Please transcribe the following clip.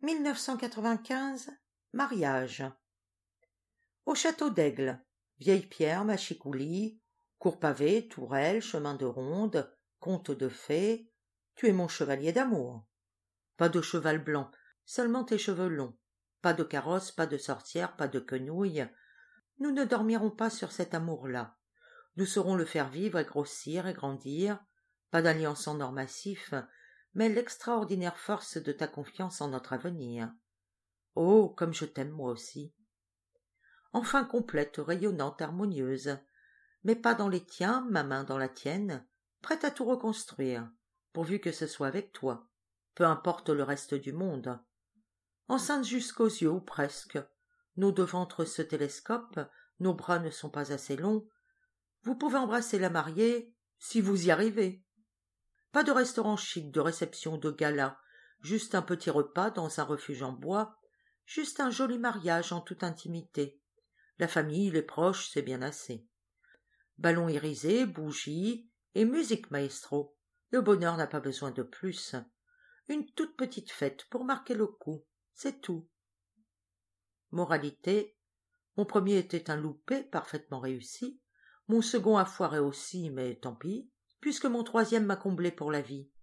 1995, mariage. Au château d'Aigle, vieille pierre, machicoulis, cour pavée, tourelle, chemin de ronde, conte de fées, tu es mon chevalier d'amour. Pas de cheval blanc, seulement tes cheveux longs. Pas de carrosse, pas de sorcière, pas de quenouille. Nous ne dormirons pas sur cet amour-là. Nous saurons le faire vivre et grossir et grandir. Pas d'alliance en or massif, mais l'extraordinaire force de ta confiance en notre avenir. Oh, comme je t'aime moi aussi. Enfin complète, rayonnante, harmonieuse, mais pas dans les tiens, ma main dans la tienne, prête à tout reconstruire, pourvu que ce soit avec toi, peu importe le reste du monde. Enceinte jusqu'aux yeux, ou presque, nos deux ventres se télescopent, nos bras ne sont pas assez longs. Vous pouvez embrasser la mariée, si vous y arrivez. Pas de restaurant chic, de réception, de gala, juste un petit repas dans un refuge en bois, juste un joli mariage en toute intimité. La famille, les proches, c'est bien assez. Ballons irisés, bougies et musique maestro. Le bonheur n'a pas besoin de plus. Une toute petite fête pour marquer le coup, c'est tout. Moralité, mon premier était un loupé parfaitement réussi, mon second a foiré aussi, mais tant pis, puisque mon troisième m'a comblé pour la vie.